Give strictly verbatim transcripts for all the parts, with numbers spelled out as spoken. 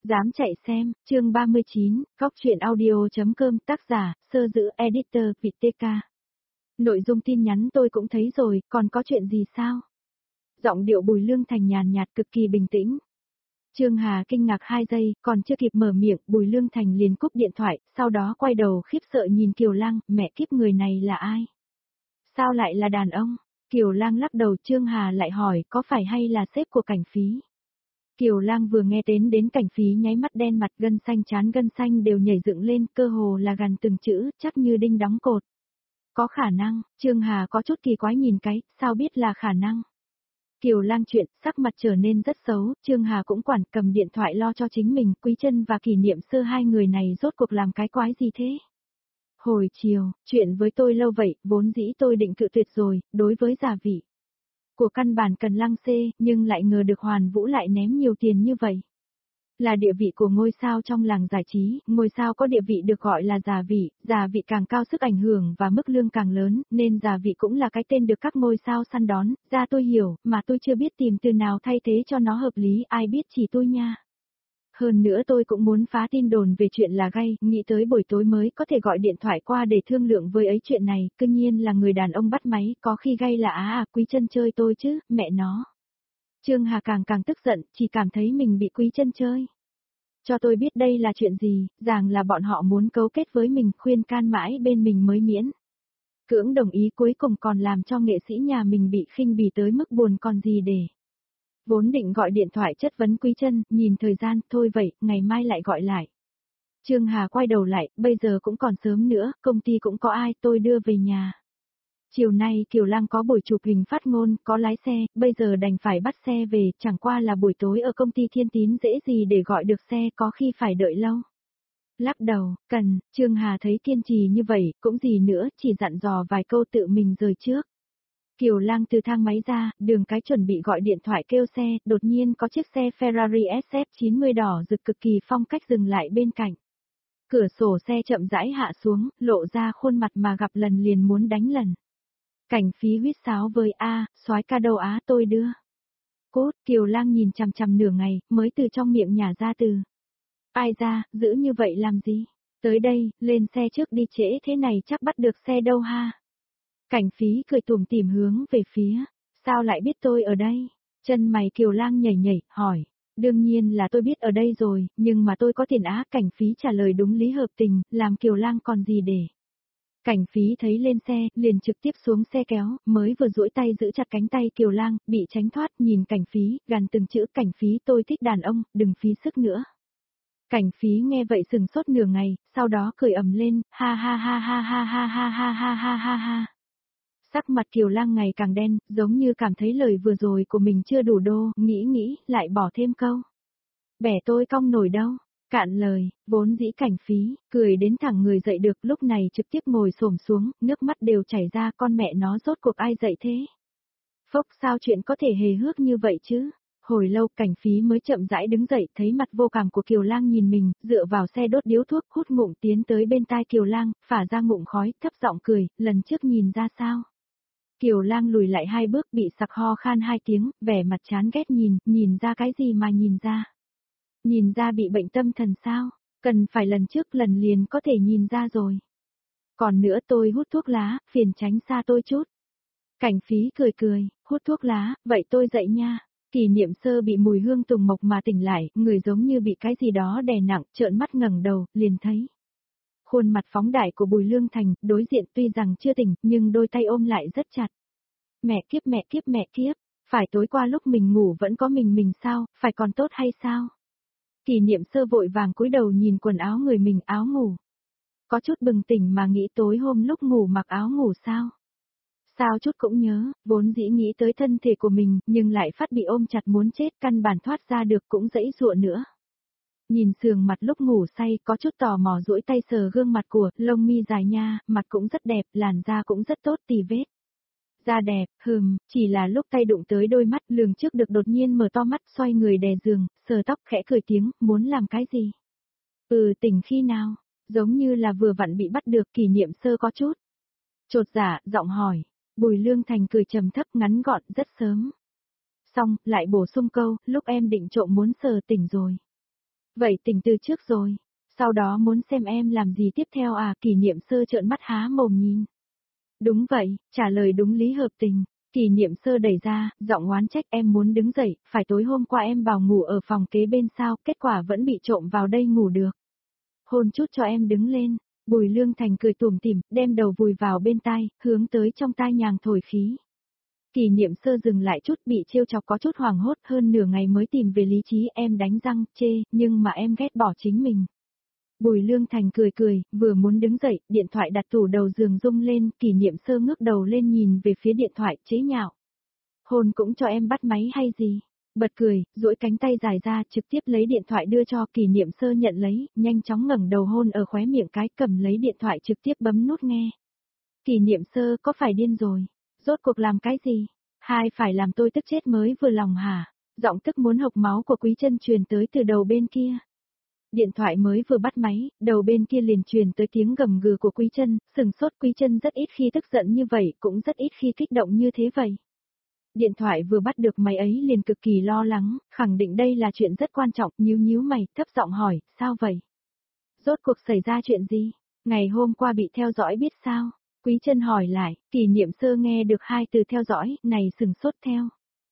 Dám chạy xem, chương ba mươi chín, góc truyện audio.com, tác giả, Sơ Dữ Editor, Vịt tê ca. Nội dung tin nhắn tôi cũng thấy rồi, còn có chuyện gì sao? Giọng điệu Bùi Lương Thành nhàn nhạt cực kỳ bình tĩnh. Trương Hà kinh ngạc hai giây, còn chưa kịp mở miệng, Bùi Lương Thành liền cúp điện thoại, sau đó quay đầu khiếp sợ nhìn Kiều Lang, mẹ kiếp người này là ai? Sao lại là đàn ông? Kiều Lang lắc đầu, Trương Hà lại hỏi, có phải hay là sếp của Cảnh Phí? Kiều Lang vừa nghe đến đến Cảnh Phí nháy mắt đen mặt, gân xanh trán gân xanh đều nhảy dựng lên, cơ hồ là gằn từng chữ, chắc như đinh đóng cột. Có khả năng, Trương Hà có chút kỳ quái nhìn cái, sao biết là khả năng. Kiều Lang chuyện, sắc mặt trở nên rất xấu, Trương Hà cũng quản, cầm điện thoại lo cho chính mình, Quý Chân và Kỷ Niệm Sơ hai người này rốt cuộc làm cái quái gì thế? Hồi chiều, chuyện với tôi lâu vậy, vốn dĩ tôi định cự tuyệt rồi, đối với Gia Vị của căn bản cần Lăng xê, nhưng lại ngờ được Hoàn Vũ lại ném nhiều tiền như vậy. Là địa vị của ngôi sao trong làng giải trí, ngôi sao có địa vị được gọi là Gia Vị, Gia Vị càng cao sức ảnh hưởng và mức lương càng lớn, nên Gia Vị cũng là cái tên được các ngôi sao săn đón, ra tôi hiểu, mà tôi chưa biết tìm từ nào thay thế cho nó hợp lý, ai biết chỉ tôi nha. Hơn nữa tôi cũng muốn phá tin đồn về chuyện là gay, nghĩ tới buổi tối mới có thể gọi điện thoại qua để thương lượng với ấy chuyện này, cư nhiên là người đàn ông bắt máy, có khi gay là á à, Quý Chân chơi tôi chứ, mẹ nó. Trương Hà càng càng tức giận, chỉ cảm thấy mình bị Quý Chân chơi. Cho tôi biết đây là chuyện gì, rằng là bọn họ muốn cấu kết với mình, khuyên can mãi bên mình mới miễn. Cưỡng đồng ý cuối cùng còn làm cho nghệ sĩ nhà mình bị khinh bỉ tới mức buồn còn gì để. Vốn định gọi điện thoại chất vấn Quý Chân, nhìn thời gian, thôi vậy, ngày mai lại gọi lại. Trương Hà quay đầu lại, bây giờ cũng còn sớm nữa, công ty cũng có ai, tôi đưa về nhà. Chiều nay Kiều Lang có buổi chụp hình phát ngôn, có lái xe, bây giờ đành phải bắt xe về, chẳng qua là buổi tối ở công ty Thiên Tín dễ gì để gọi được xe, có khi phải đợi lâu. Lắc đầu, cần, Trương Hà thấy kiên trì như vậy, cũng gì nữa, chỉ dặn dò vài câu tự mình rời trước. Kiều Lang từ thang máy ra, đường cái chuẩn bị gọi điện thoại kêu xe, đột nhiên có chiếc xe Ferrari ét ép chín mươi đỏ rực cực kỳ phong cách dừng lại bên cạnh. Cửa sổ xe chậm rãi hạ xuống, lộ ra khuôn mặt mà gặp lần liền muốn đánh lần. Cảnh Phí huýt sáo với A, soái ca đâu á tôi đưa. Cốt, Kiều Lang nhìn chằm chằm nửa ngày, mới từ trong miệng nhả ra từ. Ai ra, giữ như vậy làm gì? Tới đây, lên xe trước đi, trễ thế này chắc bắt được xe đâu ha. Cảnh Phí cười tủm tỉm hướng về phía, sao lại biết tôi ở đây? Chân mày Kiều Lang nhảy nhảy, hỏi, đương nhiên là tôi biết ở đây rồi, nhưng mà tôi có tiền á, Cảnh Phí trả lời đúng lý hợp tình, làm Kiều Lang còn gì để. Cảnh Phí thấy lên xe, liền trực tiếp xuống xe kéo, mới vừa duỗi tay giữ chặt cánh tay Kiều Lang, bị tránh thoát, nhìn Cảnh Phí, gằn từng chữ, Cảnh Phí tôi thích đàn ông, đừng phí sức nữa. Cảnh Phí nghe vậy sừng sốt nửa ngày, sau đó cười ầm lên, ha ha ha ha ha ha ha ha ha ha ha ha. Sắc mặt Kiều Lang ngày càng đen, giống như cảm thấy lời vừa rồi của mình chưa đủ đô, nghĩ nghĩ, lại bỏ thêm câu. Bẻ tôi cong nổi đâu. Cạn lời, vốn dĩ Cảnh Phí, cười đến thẳng người dậy được, lúc này trực tiếp ngồi xổm xuống, nước mắt đều chảy ra, con mẹ nó rốt cuộc ai dậy thế. Phốc, sao chuyện có thể hề hước như vậy chứ? Hồi lâu Cảnh Phí mới chậm rãi đứng dậy, thấy mặt vô cảm của Kiều Lang nhìn mình, dựa vào xe đốt điếu thuốc, hút ngụm tiến tới bên tai Kiều Lang, phả ra ngụm khói, thấp giọng cười, lần trước nhìn ra sao? Kiều Lang lùi lại hai bước, bị sặc ho khan hai tiếng, vẻ mặt chán ghét nhìn, nhìn ra cái gì mà nhìn ra? Nhìn ra bị bệnh tâm thần sao? Cần phải lần trước lần liền có thể nhìn ra rồi. Còn nữa tôi hút thuốc lá, phiền tránh xa tôi chút. Cảnh Phí cười cười, hút thuốc lá, vậy tôi dậy nha. Kỷ Niệm Sơ bị mùi hương tùng mộc mà tỉnh lại, người giống như bị cái gì đó đè nặng, trợn mắt ngẩng đầu, liền thấy. Khuôn mặt phóng đại của Bùi Lương Thành, đối diện tuy rằng chưa tỉnh, nhưng đôi tay ôm lại rất chặt. Mẹ kiếp mẹ kiếp mẹ kiếp, phải tối qua lúc mình ngủ vẫn có mình mình sao, phải còn tốt hay sao? Kỷ Niệm Sơ vội vàng cúi đầu nhìn quần áo người mình, áo ngủ. Có chút bừng tỉnh mà nghĩ tối hôm lúc ngủ mặc áo ngủ sao? Sao chút cũng nhớ, vốn dĩ nghĩ tới thân thể của mình, nhưng lại phát bị ôm chặt muốn chết, căn bản thoát ra được cũng dãy dụa nữa. Nhìn sườn mặt lúc ngủ say, có chút tò mò duỗi tay sờ gương mặt của, lông mi dài nha, mặt cũng rất đẹp, làn da cũng rất tốt, tì vết. Da đẹp, hừm, chỉ là lúc tay đụng tới đôi mắt, lường trước được đột nhiên mở to mắt, xoay người đè giường, sờ tóc khẽ cười tiếng, muốn làm cái gì? Ừ, tỉnh khi nào? Giống như là vừa vặn bị bắt được. Kỷ Niệm Sơ có chút chột dạ, giọng hỏi. Bùi Lương Thành cười trầm thấp ngắn gọn, rất sớm. Xong, lại bổ sung câu, lúc em định trộm muốn sờ tỉnh rồi. Vậy tỉnh từ trước rồi. Sau đó muốn xem em làm gì tiếp theo à? Kỷ niệm sơ trợn mắt há mồm nhìn. Đúng vậy, trả lời đúng lý hợp tình. Kỷ niệm sơ đẩy ra, giọng oán trách em muốn đứng dậy, phải tối hôm qua em vào ngủ ở phòng kế bên sao, kết quả vẫn bị trộm vào đây ngủ được. Hôn chút cho em đứng lên. Bùi Lương Thành cười tủm tỉm, đem đầu vùi vào bên tai, hướng tới trong tai nhàng thổi khí. Kỷ niệm sơ dừng lại chút, bị trêu chọc có chút hoảng hốt, hơn nửa ngày mới tìm về lý trí. Em đánh răng, chê, nhưng mà em ghét bỏ chính mình. Bùi Lương Thành cười cười, vừa muốn đứng dậy, điện thoại đặt tủ đầu giường rung lên, Kỷ niệm sơ ngước đầu lên nhìn về phía điện thoại, chế nhạo. Hôn cũng cho em bắt máy hay gì? Bật cười, duỗi cánh tay dài ra, trực tiếp lấy điện thoại đưa cho. Kỷ niệm sơ nhận lấy, nhanh chóng ngẩng đầu hôn ở khóe miệng cái, cầm lấy điện thoại trực tiếp bấm nút nghe. Kỷ niệm sơ có phải điên rồi? Rốt cuộc làm cái gì? Hai phải làm tôi tức chết mới vừa lòng hả? Giọng tức muốn hộc máu của Quý Chân truyền tới từ đầu bên kia. Điện thoại mới vừa bắt máy, đầu bên kia liền truyền tới tiếng gầm gừ của Quý Chân, sừng sốt. Quý Chân rất ít khi tức giận như vậy, cũng rất ít khi kích động như thế vậy. Điện thoại vừa bắt được máy ấy liền cực kỳ lo lắng, khẳng định đây là chuyện rất quan trọng, nhíu nhíu mày, thấp giọng hỏi, sao vậy? Rốt cuộc xảy ra chuyện gì? Ngày hôm qua bị theo dõi biết sao? Quý Chân hỏi lại. Kỷ niệm sơ nghe được hai từ theo dõi, này sừng sốt theo.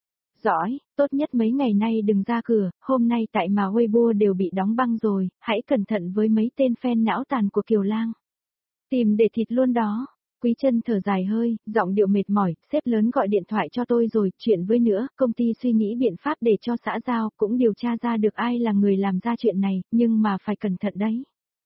Dõi, tốt nhất mấy ngày nay đừng ra cửa, hôm nay tại mà Weibo đều bị đóng băng rồi, hãy cẩn thận với mấy tên fan não tàn của Kiều Lang. Tìm để thịt luôn đó. Quý Chân thở dài hơi, giọng điệu mệt mỏi, sếp lớn gọi điện thoại cho tôi rồi, chuyện với nữa, công ty suy nghĩ biện pháp để cho xã giao, cũng điều tra ra được ai là người làm ra chuyện này, nhưng mà phải cẩn thận đấy.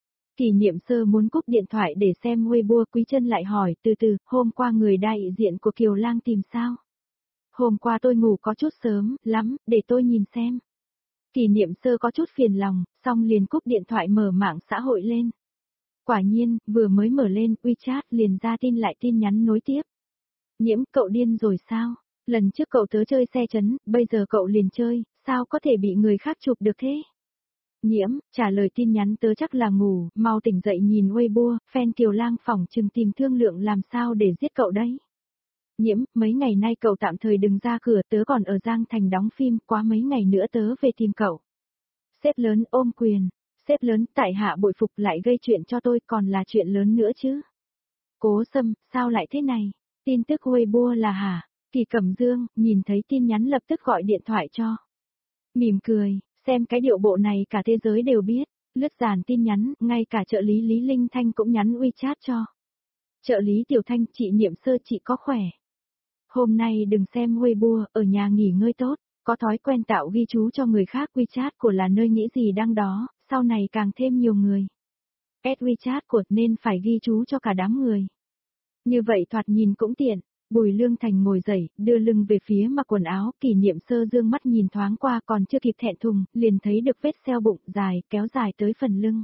Kỷ niệm sơ muốn cúp điện thoại để xem Weibo. Quý Chân lại hỏi, từ từ, hôm qua người đại diện của Kiều Lang tìm sao? Hôm qua tôi ngủ có chút sớm, lắm, để tôi nhìn xem. Kỷ niệm sơ có chút phiền lòng, xong liền cúp điện thoại mở mạng xã hội lên. Quả nhiên, vừa mới mở lên, WeChat liền ra tin lại tin nhắn nối tiếp. Nhiễm, cậu điên rồi sao? Lần trước cậu tớ chơi xe chấn, bây giờ cậu liền chơi, sao có thể bị người khác chụp được thế? Nhiễm, trả lời tin nhắn tớ chắc là ngủ, mau tỉnh dậy nhìn Weibo, fan Kiều Lang phỏng chừng tìm thương lượng làm sao để giết cậu đấy. Nhiễm, mấy ngày nay cậu tạm thời đừng ra cửa, tớ còn ở Giang Thành đóng phim, quá mấy ngày nữa tớ về tìm cậu. Sếp lớn ôm quyền, sếp lớn tại hạ bội phục lại gây chuyện cho tôi, còn là chuyện lớn nữa chứ. Cố Sâm, sao lại thế này? Tin tức Weibo là hả? Kỳ Cẩm Dương, nhìn thấy tin nhắn lập tức gọi điện thoại cho. Mỉm cười, xem cái điệu bộ này cả thế giới đều biết, lướt dàn tin nhắn, ngay cả trợ lý Lý Linh Thanh cũng nhắn WeChat cho. Trợ lý Tiểu Thanh, chị niệm sơ chị có khỏe. Hôm nay đừng xem Weibo, ở nhà nghỉ ngơi tốt, có thói quen tạo ghi chú cho người khác. WeChat của là nơi nghĩ gì đăng đó, sau này càng thêm nhiều người. Add WeChat của nên phải ghi chú cho cả đám người. Như vậy thoạt nhìn cũng tiện. Bùi Lương Thành ngồi dậy, đưa lưng về phía mặc quần áo. Kỷ niệm sơ dương mắt nhìn thoáng qua, còn chưa kịp thẹn thùng, liền thấy được vết sẹo bụng dài, kéo dài tới phần lưng.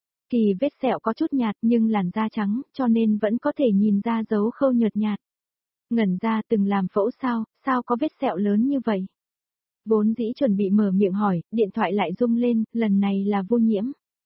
Kỳ vết sẹo có chút nhạt nhưng làn da trắng, cho nên vẫn có thể nhìn ra dấu khâu nhợt nhạt. Ngẩn ra, từng làm phẫu sao, sao có vết sẹo lớn như vậy? Vốn dĩ chuẩn bị mở miệng hỏi, điện thoại lại rung lên, lần này là Vô Nhiễm.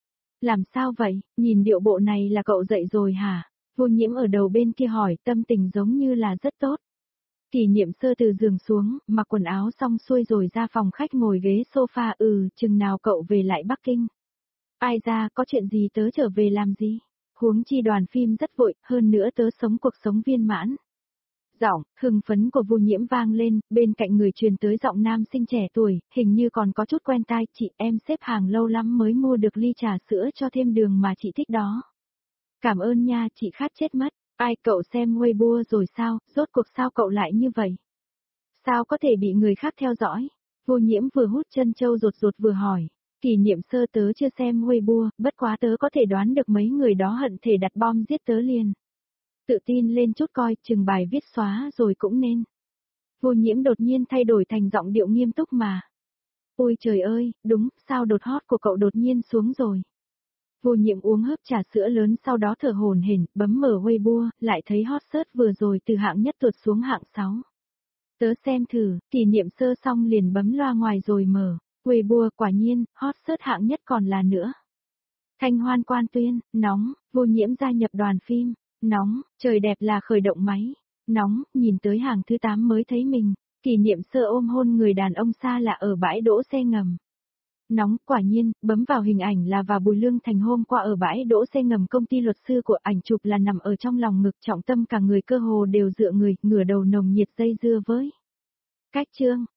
Làm sao vậy, nhìn điệu bộ này là cậu dậy rồi hả? Vô Nhiễm ở đầu bên kia hỏi, tâm tình giống như là rất tốt. Kỷ niệm sơ từ giường xuống, mặc quần áo xong xuôi rồi ra phòng khách ngồi ghế sofa. Ừ, chừng nào cậu về lại Bắc Kinh? Ai ra, có chuyện gì tớ trở về làm gì? Huống chi đoàn phim rất vội, hơn nữa tớ sống cuộc sống viên mãn. Giọng, hưng phấn của Vô Nhiễm vang lên, bên cạnh người truyền tới giọng nam sinh trẻ tuổi, hình như còn có chút quen tai. Chị, em xếp hàng lâu lắm mới mua được ly trà sữa cho thêm đường mà chị thích đó. Cảm ơn nha, chị khát chết mất. Ai, cậu xem Weibo rồi sao, rốt cuộc sao cậu lại như vậy? Sao có thể bị người khác theo dõi? Vô Nhiễm vừa hút chân châu rụt rụt vừa hỏi. Kỷ niệm sơ, tớ chưa xem Weibo, bất quá tớ có thể đoán được mấy người đó hận thể đặt bom giết tớ liền. Tự tin lên chút coi, chừng bài viết xóa rồi cũng nên. Vô Nhiễm đột nhiên thay đổi thành giọng điệu nghiêm túc mà. Ôi trời ơi, đúng, sao đột hot của cậu đột nhiên xuống rồi. Vô Nhiễm uống hớp trà sữa lớn sau đó thở hổn hển, bấm mở Weibo, lại thấy hot search vừa rồi từ hạng nhất tuột xuống hạng sáu. Tớ xem thử, kỷ niệm sơ xong liền bấm loa ngoài rồi mở. Weibo, quả nhiên, hot search hạng nhất còn là nữa. Thanh Hoan Quan Tuyên, nóng, Vô Nhiễm gia nhập đoàn phim. Nóng, trời đẹp là khởi động máy. Nóng, nhìn tới hàng thứ tám mới thấy mình. Kỷ niệm sơ ôm hôn người đàn ông xa lạ ở bãi đỗ xe ngầm. Nóng, quả nhiên, bấm vào hình ảnh là và Bùi Lương Thành hôm qua ở bãi đỗ xe ngầm công ty luật sư của ảnh chụp là nằm ở trong lòng ngực, trọng tâm cả người cơ hồ đều dựa người, ngửa đầu nồng nhiệt dây dưa với. Cách chương,